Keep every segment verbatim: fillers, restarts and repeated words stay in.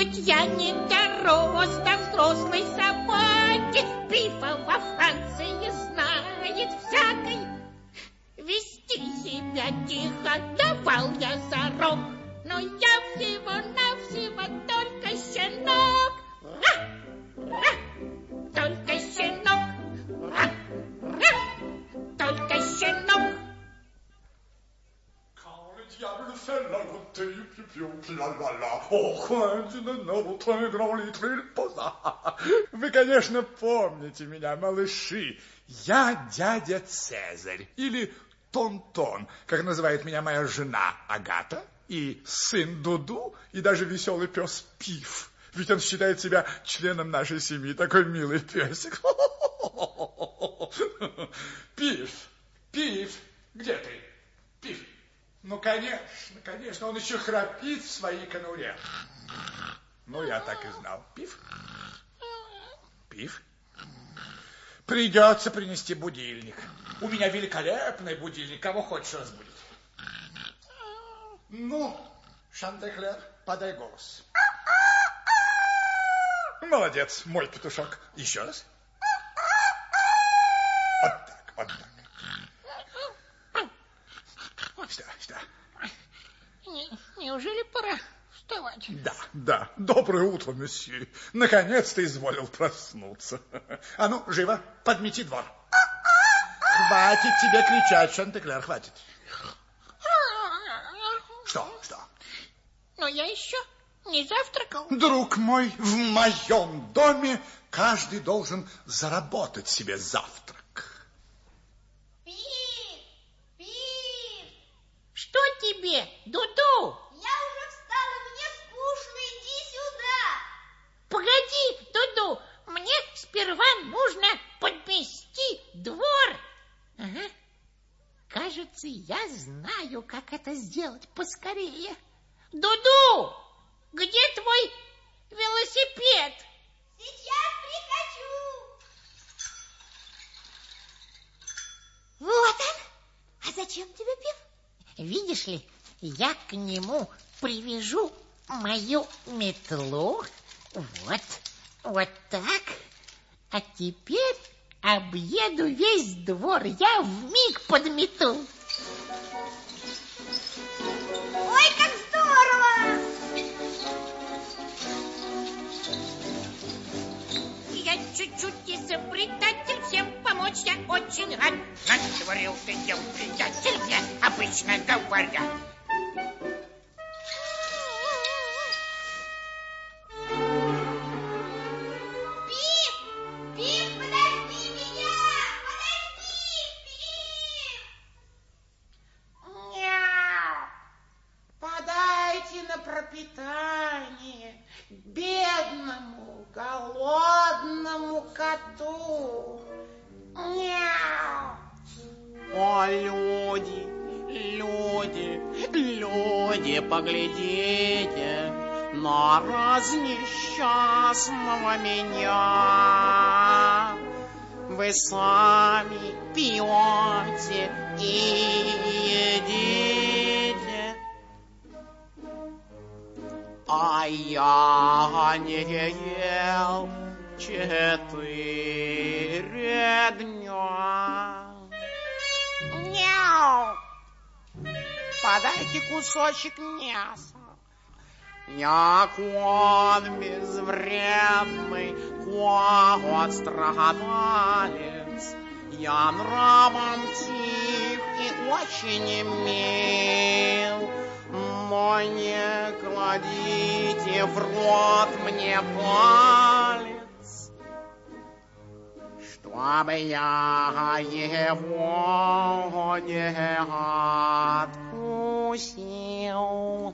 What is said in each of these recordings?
Хоть я не доросла взрослой собаки, Пифа во Франции знает всякой. Вести себя тихо давал я зарок, но я всего-навсего только щенок. Ра! Ра! Только щенок. Ра! Ра! Только щенок. Diable fait la beauté, piou piou, la la la. Au coin d'une notre grand litre il posa. Вы, конечно, помните меня, малыши. Я дядя Цезарь, или Тон-Тон, как называет меня моя жена Агата, и сын Дуду, и даже веселый пес Пиф. Ведь он считает себя членом нашей семьи. Такой милый песик. Пиф, Пиф, где ты? Пиф. Ну, конечно, конечно, он еще храпит в своей конуре. Ну, я так и знал. Пиф? Пиф? Придется принести будильник. У меня великолепный будильник. Кого хочешь разбудить? Ну, Шантеклер, подай голос. Молодец, мой петушок. Еще раз. Вот так, вот так. Что, что? Не, неужели пора вставать? Да, да. Доброе утро, месье. Наконец-то изволил проснуться. А ну, живо, подмети двор. Хватит тебе кричать, Шантеклер, хватит. Что, что? Но я еще не завтракал. Друг мой, в моем доме каждый должен заработать себе завтрак. Что тебе, Дуду? Я уже встала, мне скучно, иди сюда. Погоди, Дуду, мне сперва нужно подмести двор. Ага. Кажется, я знаю, как это сделать поскорее. Дуду, где твой велосипед? Сейчас прикачу. Вот он. А зачем тебе, Пиф? Видишь ли, я к нему привяжу мою метлу. Вот, вот так. А теперь объеду весь двор. Я вмиг подмету. Ой, как здорово! Я чуть-чуть изобретатель, всем помочь я очень рад. Натворил-то я, приятель, мне обычно говорят. Пиф! Пиф, подожди меня! Подожди, Пиф! Мяу! Подайте на пропитание бедному голодному коту. Мяу! О, люди, люди, люди, поглядите на разнесчастного меня. Вы сами пьете и едите, а я не ел четыре дня. Мяу! Подайте кусочек мяса. Я кот безвредный, кот страдалец. Я нравом тих и очень мил. Но не кладите в рот мне палец, чтобы я его не откусил.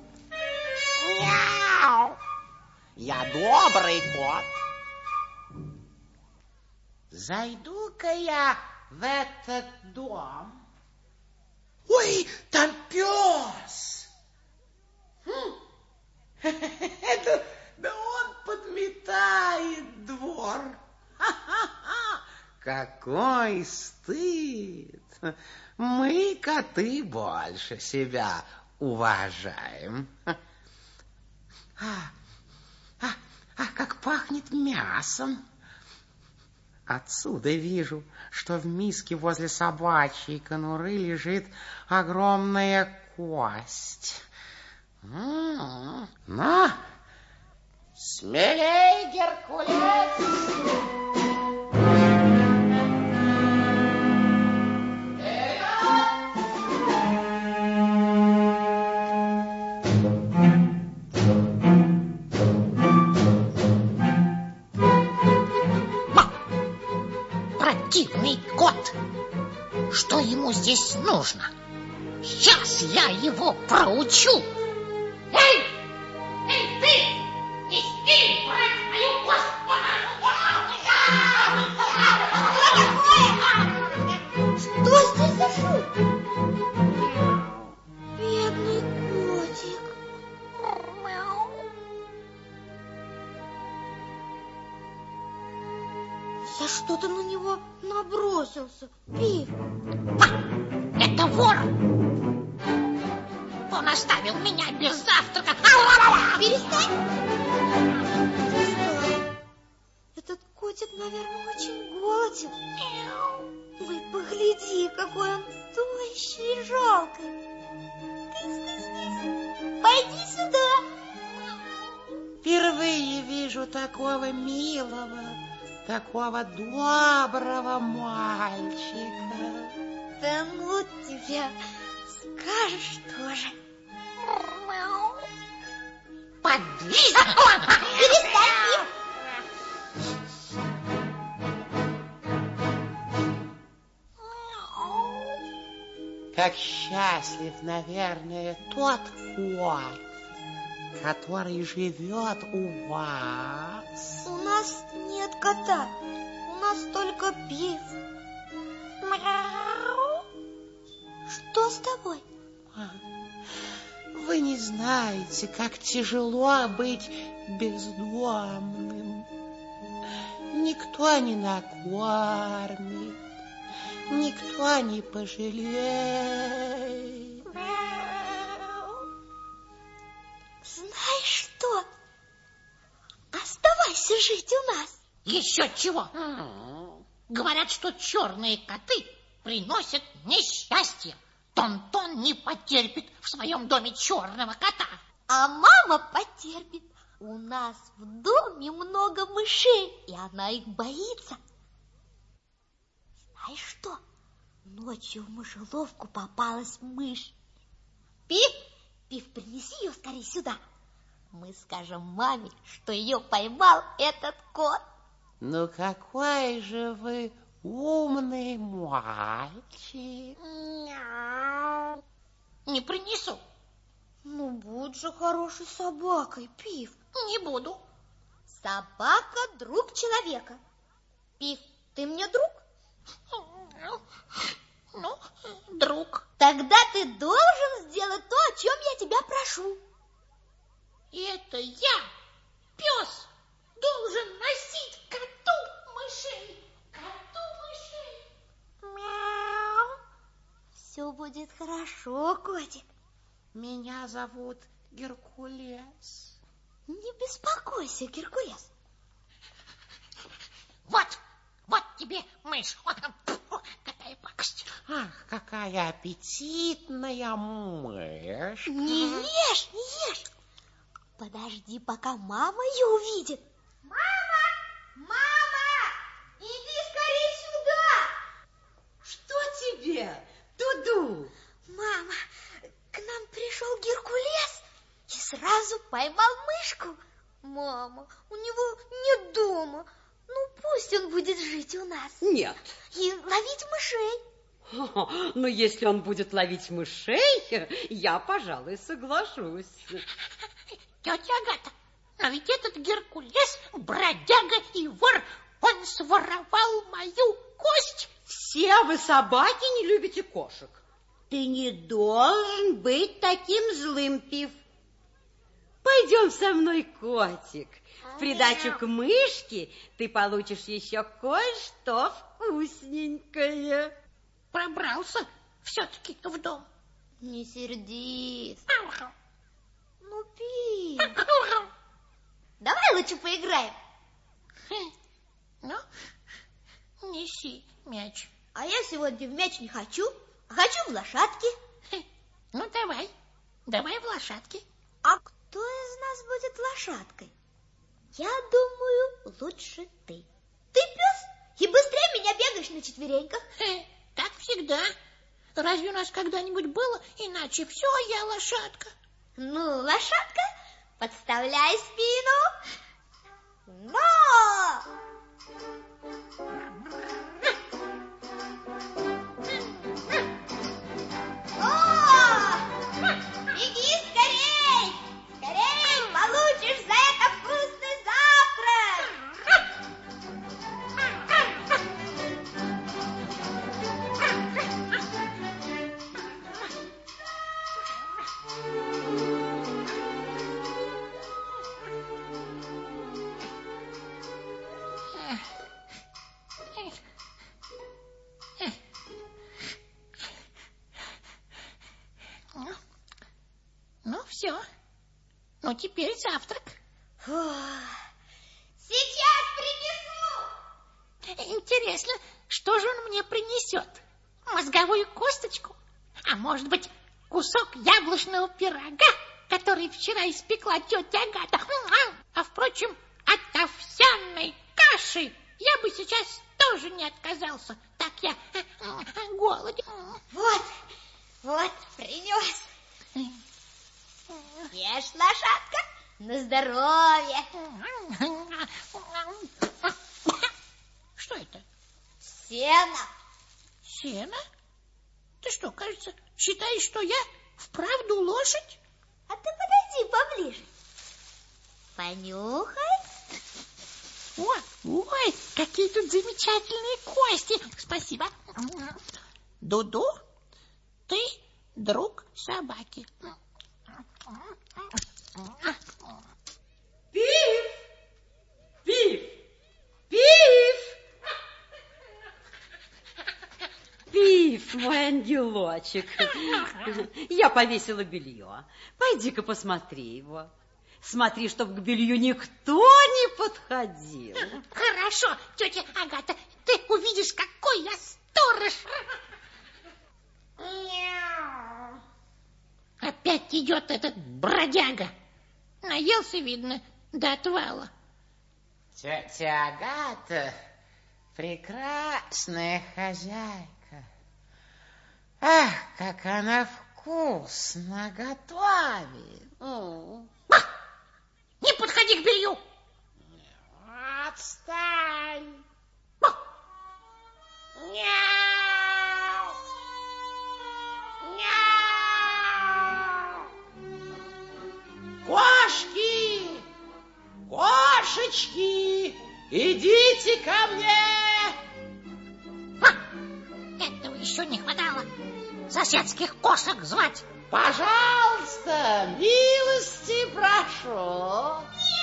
Мяу! Я добрый кот. Зайду-ка я в этот дом. Ой, там пес! Хм. Это, да он подметает двор. Ха-ха-ха! Какой стыд! Мы, коты, больше себя уважаем. А, а, Ах, как пахнет мясом! Отсюда вижу, что в миске возле собачьей конуры лежит огромная кость. М-м-м. На, смелей, Геркулес! Противный кот! Что ему здесь нужно? Сейчас я его проучу! Эй! Эй, ты! Не смей брать мою кость! Что здесь за шум? Бедный котик. За что ты на него набросился, Пиф? Это вор! Он оставил меня без завтрака. Перестань! Перестань. Этот котик, наверное, очень голоден. Вы погляди, какой он тощий и жалкий. Кыс, кыс, кыс. Пойди сюда. Впервые вижу такого милого, такого доброго мальчика. Да ну тебя, скажешь тоже. Подлиза! Перестань, Как счастлив, наверное, тот кот, который живет у вас. У нас нет кота, у нас только Пиф. Что с тобой? Вы не знаете, как тяжело быть бездомным. Никто не накормит, никто не пожалеет. Знаешь что? Оставайся жить у нас. Еще чего? Говорят, что черные коты приносят несчастье. Тон-тон не потерпит в своем доме черного кота. А мама потерпит. У нас в доме много мышей, и она их боится. Знаешь что? Ночью в мышеловку попалась мышь. Пиф, Пиф, принеси ее скорее сюда. Мы скажем маме, что ее поймал этот кот. Ну какой же вы умный мальчик. Не принесу. Ну, будь же хорошей собакой, Пиф. Не буду. Собака – друг человека. Пиф, ты мне друг? Ну, друг. Тогда ты должен сделать то, о чем я тебя прошу. И это я, пес, должен носить коту мышей. Коту мышей. Мяу. Все будет хорошо, котик. Меня зовут Геркулес. Не беспокойся, Геркулес. Вот, вот тебе мышь. Вот, какая пакость. Ах, какая аппетитная мышь. Не ешь, не ешь. Подожди, пока мама ее увидит. Мама! Мама! Иди скорее сюда! Что тебе, Дуду? Мама, к нам пришел Геркулес и сразу поймал мышку. Мама, у него нет дома. Ну, пусть он будет жить у нас. Нет. И ловить мышей. Ну, если он будет ловить мышей, я, пожалуй, соглашусь. Тетя Агата, но ведь этот Геркулес бродяга и вор. Он своровал мою кость. Все вы, собаки, не любите кошек. Ты не должен быть таким злым, Пиф. Пойдем со мной, котик. В придачу к мышке ты получишь еще кое-что вкусненькое. Пробрался все-таки в дом. Не сердись. Ну, Пиф. Давай лучше поиграем. Ну, неси мяч. А я сегодня в мяч не хочу, а хочу в лошадки. Ну, давай, давай в лошадки. А кто из нас будет лошадкой? Я думаю, лучше ты. Ты пес и быстрее меня бегаешь на четвереньках. Так всегда. Разве у нас когда-нибудь было иначе? Все, я лошадка. Ну, лошадка, подставляй спину. Но! О! Беги скорей! Скорей! Получишь за это вкусный завтрак! Ну, все. Ну, теперь завтрак. Сейчас принесу! Интересно, что же он мне принесет? Мозговую косточку? А может быть, кусок яблочного пирога, который вчера испекла тетя Агата? А, впрочем, от овсяной каши я бы сейчас тоже не отказался. Так я голоден. Вот, вот, принес. Ешь, лошадка, на здоровье. Что это? Сено. Сено? Ты что, кажется, считаешь, что я вправду лошадь? А ты подойди поближе. Понюхай. Ой, ой, какие тут замечательные кости. Спасибо. Дуду, ты друг собаки. Пиф! Пиф! Пиф! Пиф, мой ангелочек. Я повесила белье. Пойди-ка посмотри его. Смотри, чтобы к белью никто не подходил. Хорошо, тетя Агата, ты увидишь, какой я сторож. Опять идет этот бродяга. Наелся, видно, до отвала. Тетя Агата, прекрасная хозяйка. Ах, как она вкусно готовит. М. Не подходи к белью. Отстань. Мяу. Мяу. Кошки, кошечки, идите ко мне. Этого еще не хватало. Соседских кошек звать. Пожалуйста, милости прошу.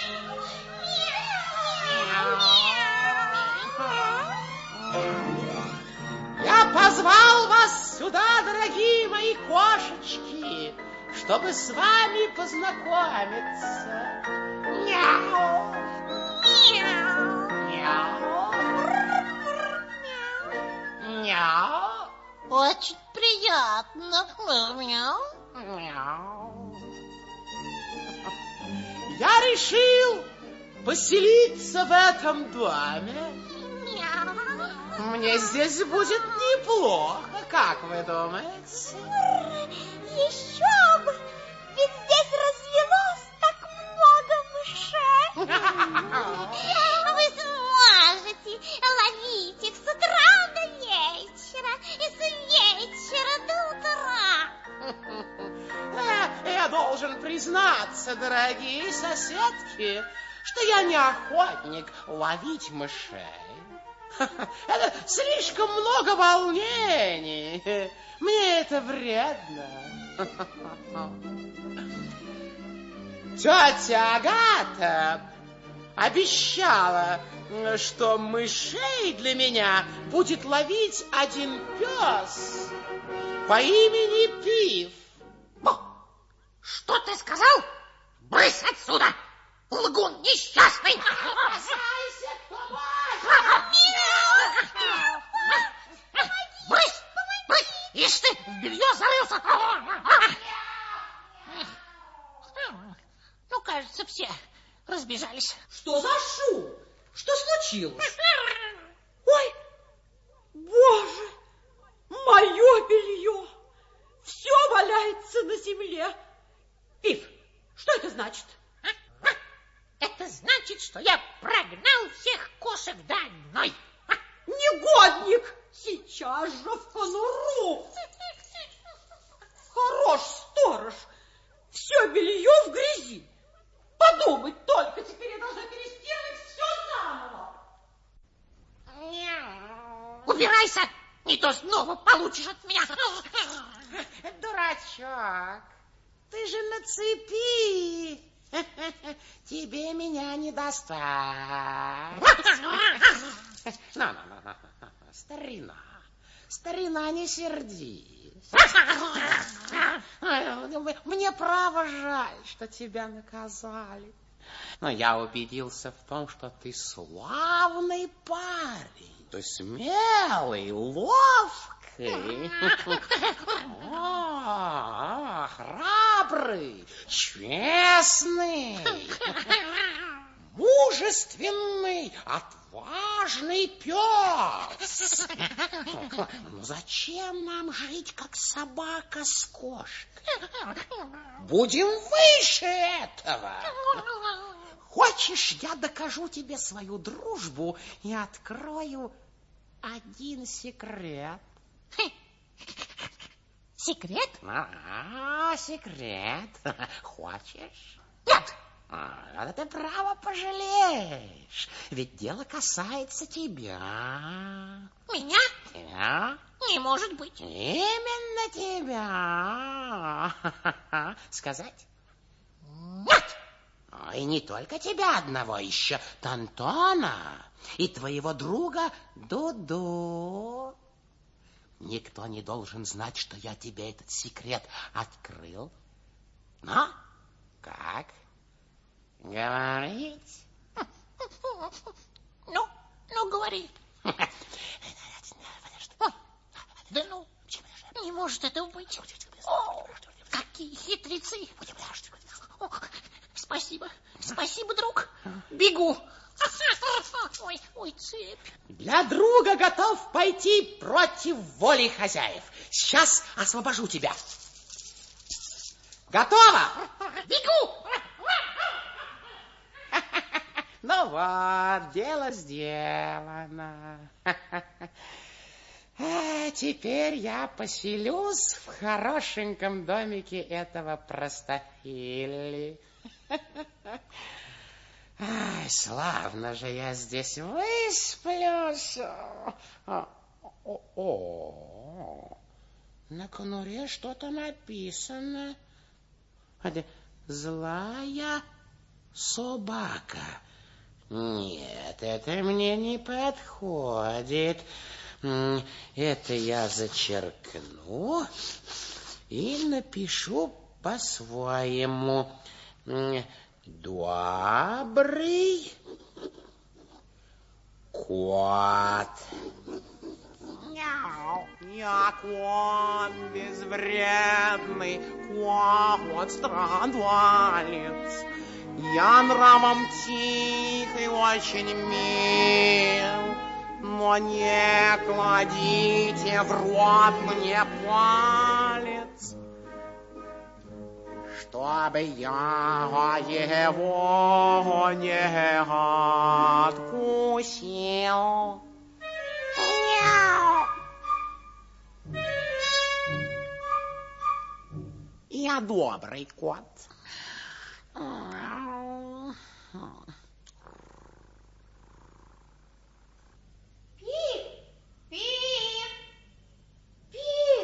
Я позвал вас сюда, дорогие мои кошечки, чтобы с вами познакомиться. Мяу. Мяу. Мяу. Очень приятно. Мяу. Мяу. Я решил поселиться в этом доме. Мяу. Мне здесь будет неплохо, как вы думаете? Еще бы! Ведь здесь развелось так много мышей. Вы сможете ловить их с утра до вечера и с вечера до утра. Я должен признаться, дорогие соседки, что я не охотник ловить мышей. Это слишком много волнений. Мне это вредно. Тетя Агата обещала, что мышей для меня будет ловить один пес по имени Пиф. Что ты сказал? Брысь отсюда! Лгун несчастный! Спасайся, кто может! Брысь! Брысь! Ишь ты, в белье зарылся! Ну, кажется, все разбежались. Что за шум? Что случилось? Ой, Боже, мое белье! Все валяется на земле. Пиф, что это значит? Это значит, что я прогнал всех кошек до одной. Негодник! Сейчас же в конуру! Хорош сторож! Все белье в грязи. Подумать только, теперь я должна перестирать все заново. Убирайся, не то снова получишь от меня. Дурачок, ты же на цепи. Тебе меня не достать. Ну-ну-ну, старина, старина, не сердись. Мне право жаль, что тебя наказали. Но я убедился в том, что ты славный парень, ты смелый, ловкий, О, храбрый, честный, мужественный, отважный пес. Ну зачем нам жить, как собака с кошкой? Будем выше этого. Хочешь, я докажу тебе свою дружбу и открою один секрет? Секрет? А, секрет. Хочешь? Нет. А, это ты право пожалеешь, ведь дело касается тебя. Меня? Тебя? Не может быть. Именно тебя. Сказать? Нет. И не только тебя одного, еще Тантона и твоего друга Дуду. Никто не должен знать, что я тебе этот секрет открыл. Ну, как? Говорить? Ну, ну, говори. Да ну, не может этого быть. О, какие хитрецы. О, спасибо, спасибо, друг. Бегу. Ой, ой, цепь. Для друга готов пойти против воли хозяев. Сейчас освобожу тебя. Готово? Бегу. Ну вот, дело сделано. А теперь я поселюсь в хорошеньком домике этого простофили. Ай, славно же я здесь высплюсь. О, о, на конуре что-то написано. Злая собака. Нет, это мне не подходит. Это я зачеркну и напишу по-своему. Добрый кот. Я кот безвредный, кот страдалец. Я нравом тихий, очень мил, но не кладите в рот мне палец, чтобы я его не откусил. Я добрый кот. Пиф, Пиф, Пиф.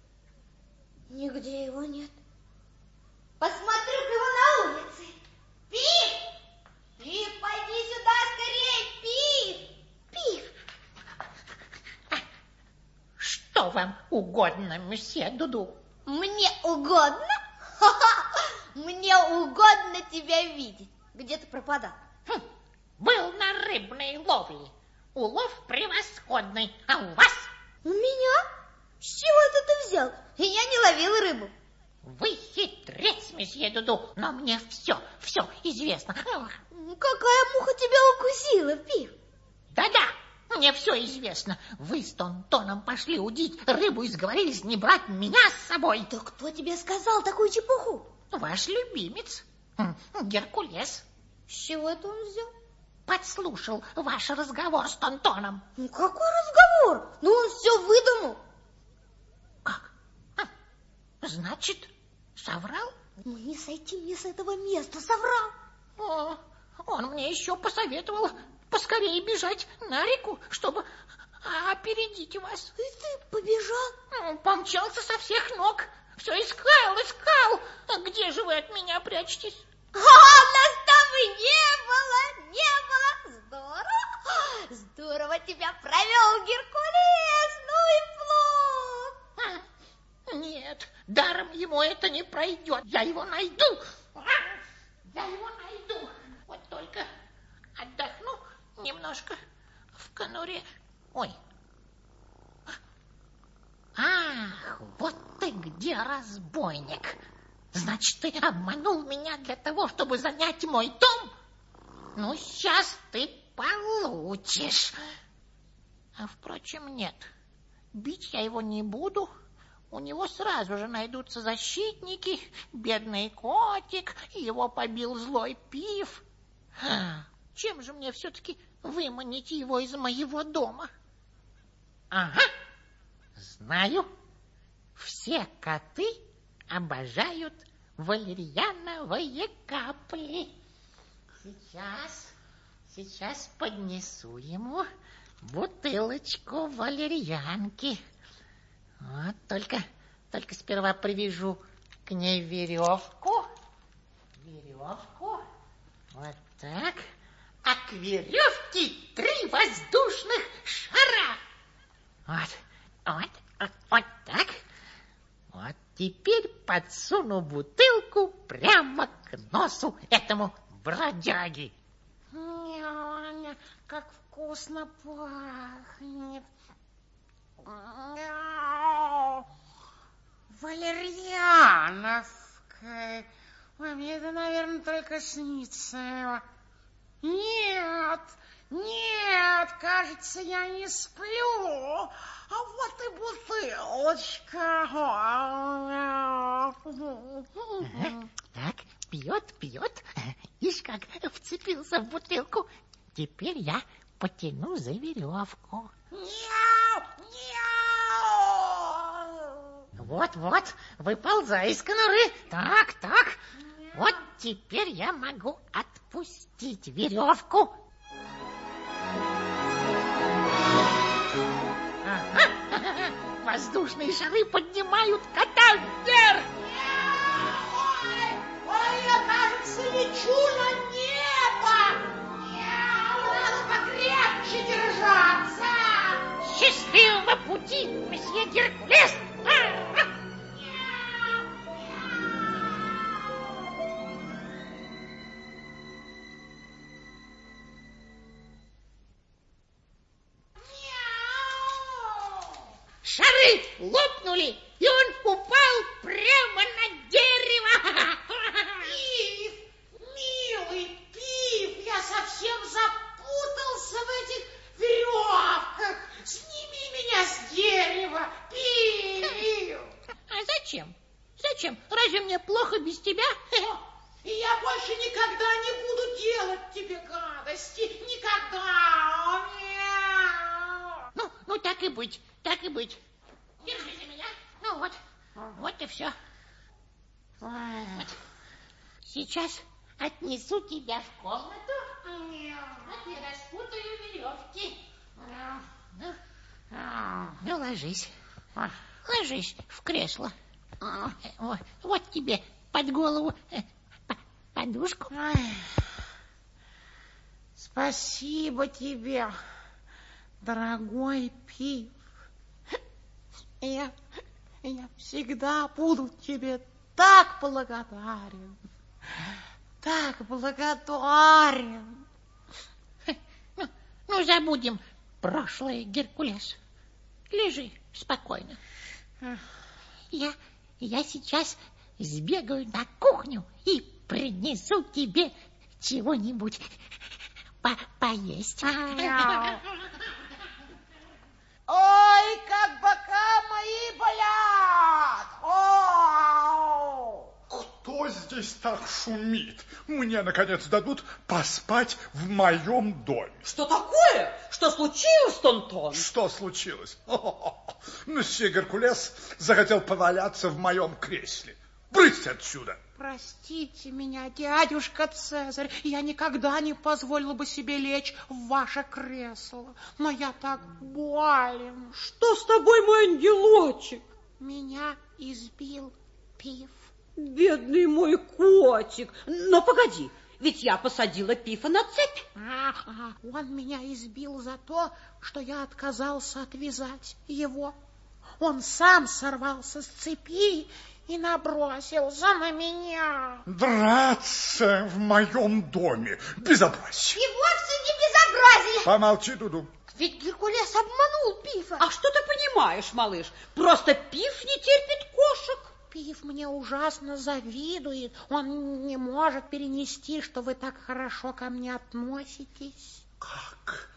Нигде его нет. Посмотрю-ка его на улице. Пиф, Пиф, пойди сюда скорее, Пиф, Пиф. Что вам угодно, месье Дуду? Мне угодно? Ха-ха! Мне угодно тебя видеть. Где ты пропадал? Хм, был на рыбной ловле. Улов превосходный. А у вас? У меня? С чего это ты взял? Я не ловил рыбу. Вы хитрец, месье Дуду, но мне все, все известно. Какая муха тебя укусила, Пиф? Да-да, мне все известно. Вы с Тонтоном пошли удить рыбу и сговорились не брать меня с собой. Да кто тебе сказал такую чепуху? Ваш любимец, Геркулес. С чего это он взял? Подслушал ваш разговор с Тонтоном. Ну какой разговор? Ну он все выдумал. Как? Значит, соврал? Ну не сойти мне с этого места, соврал. О, он мне еще посоветовал поскорее бежать на реку, чтобы опередить вас. И ты побежал? Помчался со всех ног. Все искал, искал. А где же вы от меня прячетесь? А, нас там и не было, не было. Здорово. Здорово тебя провел Геркулес. Ну и плохо. Нет, даром ему это не пройдет. Я его найду. Я его найду. Вот только отдохну немножко в конуре. Ой. Ах, вот ты где, разбойник. Значит, ты обманул меня для того, чтобы занять мой дом? Ну, сейчас ты получишь. А, впрочем, нет. Бить я его не буду. У него сразу же найдутся защитники. Бедный котик, его побил злой Пиф. Чем же мне все-таки выманить его из моего дома? Ага, знаю. Все коты обожают валерьяновые капли. Сейчас, сейчас поднесу ему бутылочку валерьянки. Вот только, только сперва привяжу к ней веревку. Веревку. Вот так. А к веревке три воздушных шара. Вот, вот, вот, вот так. Вот теперь подсуну бутылку прямо к носу этому бродяги. Ня-ня, как вкусно пахнет. Валерьяновка. Ой, мне это, наверное, только снится. Нет, нет, кажется, я не сплю. А вот и бутылочка. Так, пьет, пьет. Ишь, как вцепился в бутылку. Теперь я потяну за веревку. Мяу, мяу. Вот-вот, выползай из конуры. Так, так. Вот теперь я могу отпустить веревку. Ага. Воздушные шары поднимают кота вверх. Ой, ой, я, кажется, лечу на небо. Надо покрепче держаться. Счастливого пути, месье Геркулес. Шары лопнули, и он упал прямо на дерево. Пиф, милый Пиф, я совсем запутался в этих веревках. Сними меня с дерева, Пиф. А зачем? Зачем? Разве мне плохо без тебя? И я больше никогда не буду делать тебе гадости. Никогда. Ну, ну так и быть, так и быть. Держите меня. Ну вот, вот и все. Вот. Сейчас отнесу тебя в комнату. Вот и распутаю веревки. Ну, ну, ложись. Ложись в кресло. Вот, вот тебе под голову подушку. Ой. Спасибо тебе, дорогой Пиф. Я, я всегда буду тебе так благодарен. так благодарен. Ну, ну, забудем прошлое, Геркулес. Лежи спокойно. Я, я сейчас сбегаю на кухню и принесу тебе чего-нибудь по поесть. Ой, как бока мои болят! О! Кто здесь так шумит? Мне, наконец, дадут поспать в моем доме. Что такое? Что случилось, Тонтон? Что случилось? Месье Геркулес захотел поваляться в моем кресле. Брысь отсюда! Простите меня, дядюшка Цезарь, я никогда не позволила бы себе лечь в ваше кресло, но я так болен. Что с тобой, мой ангелочек? Меня избил Пиф. Бедный мой котик. Но погоди, ведь я посадила Пифа на цепь. А, а, он меня избил за то, что я отказался отвязать его. Он сам сорвался с цепи и набросился на меня. Драться в моем доме. Безобразие. И вовсе не безобразие. Помолчи, Дуду. Ведь Геркулес обманул Пифа. А что ты понимаешь, малыш? Просто Пиф не терпит кошек. Пиф мне ужасно завидует. Он не может перенести, что вы так хорошо ко мне относитесь. Как?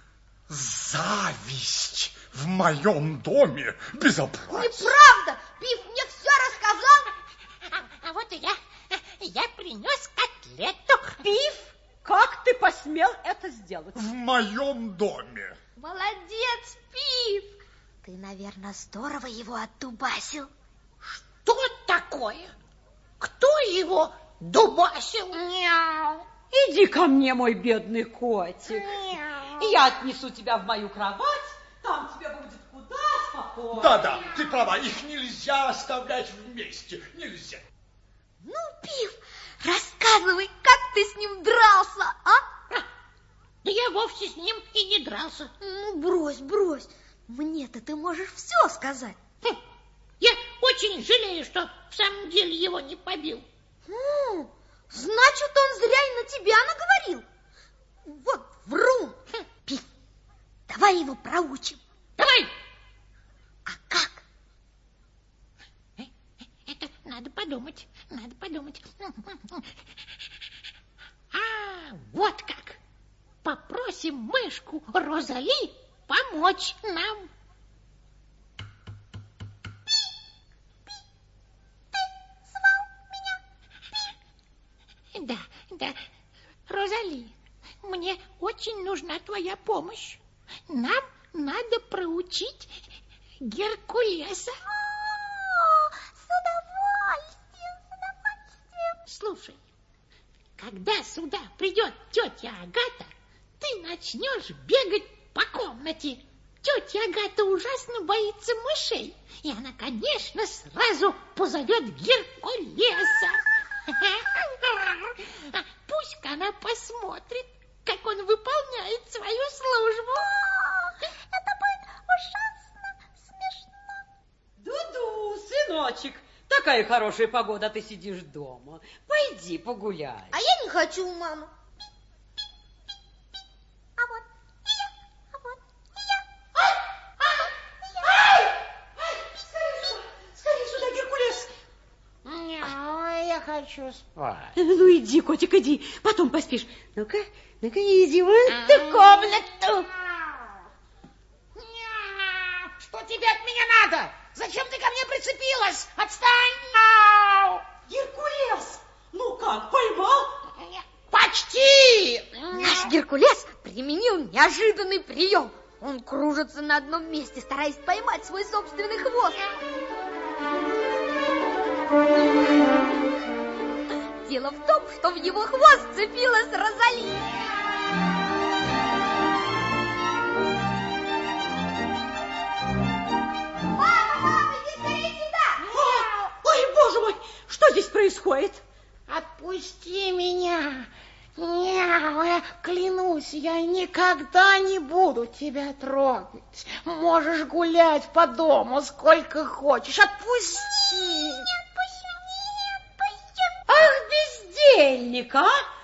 Зависть в моем доме? Безобразие. Неправда. Пиф мне все рассказал. А, а вот и я. Я принес котлету. Пиф, как ты посмел это сделать? В моем доме. Молодец, Пиф. Ты, наверное, здорово его отдубасил. Что такое? Кто его дубасил? Мяу. Иди ко мне, мой бедный котик. Мяу. Я отнесу тебя в мою кровать. Там тебе будет куда спокойнее. Да-да, ты права, их нельзя оставлять вместе. Нельзя. Ну, Пиф, рассказывай, как ты с ним дрался, а? Да я вовсе с ним и не дрался. Ну, брось, брось. Мне-то ты можешь все сказать. Хм, я очень жалею, что в самом деле его не побил. Хм, значит, он зря и на тебя наговорил. Вот врун. Хм, Пиф, давай его проучим. Давай. А как? Это надо подумать, надо подумать. А, вот как. Попросим мышку Розали помочь нам. Да, да. Розали, мне очень нужна твоя помощь. Нам надо проучить Геркулеса. О, с удовольствием, с удовольствием. Слушай, когда сюда придет тетя Агата, ты начнешь бегать по комнате. Тетя Агата ужасно боится мышей, и она, конечно, сразу позовет Геркулеса. Пусть она посмотрит, как он выполняет свою службу. Это будет ужасно смешно. Дуду, сыночек, такая хорошая погода, а ты сидишь дома. Пойди погуляй. А я не хочу, мама. А вот и я, а вот и я. Ай, ай, ай, ай, скорее сюда, скорее сюда, Геркулес. Мяу, я хочу спать. Ну иди, котик, иди, потом поспишь. Ну-ка, ну-ка, иди вон в ту комнату. Мяу. Что тебе от меня надо? Зачем ты ко мне прицепилась? Отстань! Мяу. Геркулес, ну как, поймал? Почти! Наш Геркулес применил неожиданный прием. Он кружится на одном месте, стараясь поймать свой собственный хвост. Дело в том, что в его хвост цепилась Розали. Мама, мама, иди скорее сюда! Ой, боже мой, что здесь происходит? Отпусти меня! Мяу, я клянусь, я никогда не буду тебя трогать. Можешь гулять по дому сколько хочешь. Отпусти! Не отпущу, не отпущу. Ах, бездельник, а?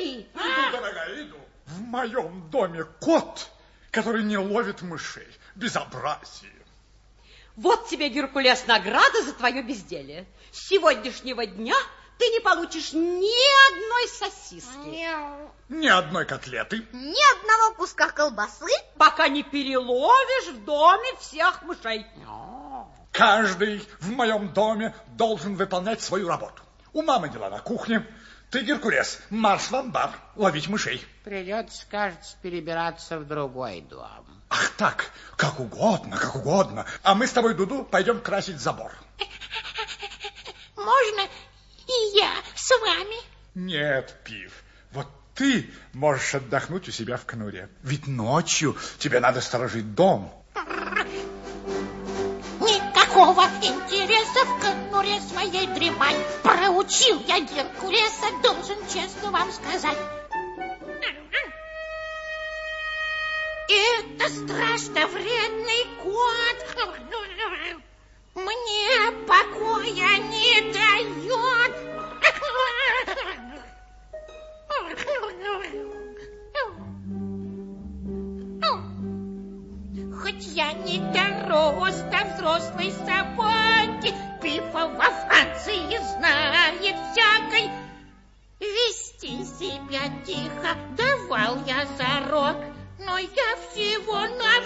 Пошли. Иду, дорогая, иду. В моем доме кот, который не ловит мышей. Безобразие. Вот тебе, Геркулес, награда за твое безделие. С сегодняшнего дня ты не получишь ни одной сосиски. Ни одной котлеты. Ни одного куска колбасы. Пока не переловишь в доме всех мышей. Каждый в моем доме должен выполнять свою работу. У мамы дела на кухне. Ты, Геркулес, марш в амбар ловить мышей. Придется, кажется, перебираться в другой дом. Ах так, как угодно, как угодно. А мы с тобой, Дуду, пойдем красить забор. Можно и я с вами? Нет, Пив, вот ты можешь отдохнуть у себя в конуре. Ведь ночью тебе надо сторожить дом. Никакого интереса в конуре своей дремать. Проучил я Геркулеса, должен честно вам сказать. Это страшно вредный кот. Мне покоя не дает. Хоть я не до роста взрослой собаки, Пифа во Франции знает всякой. Вести себя тихо давал я зарок, но я всего на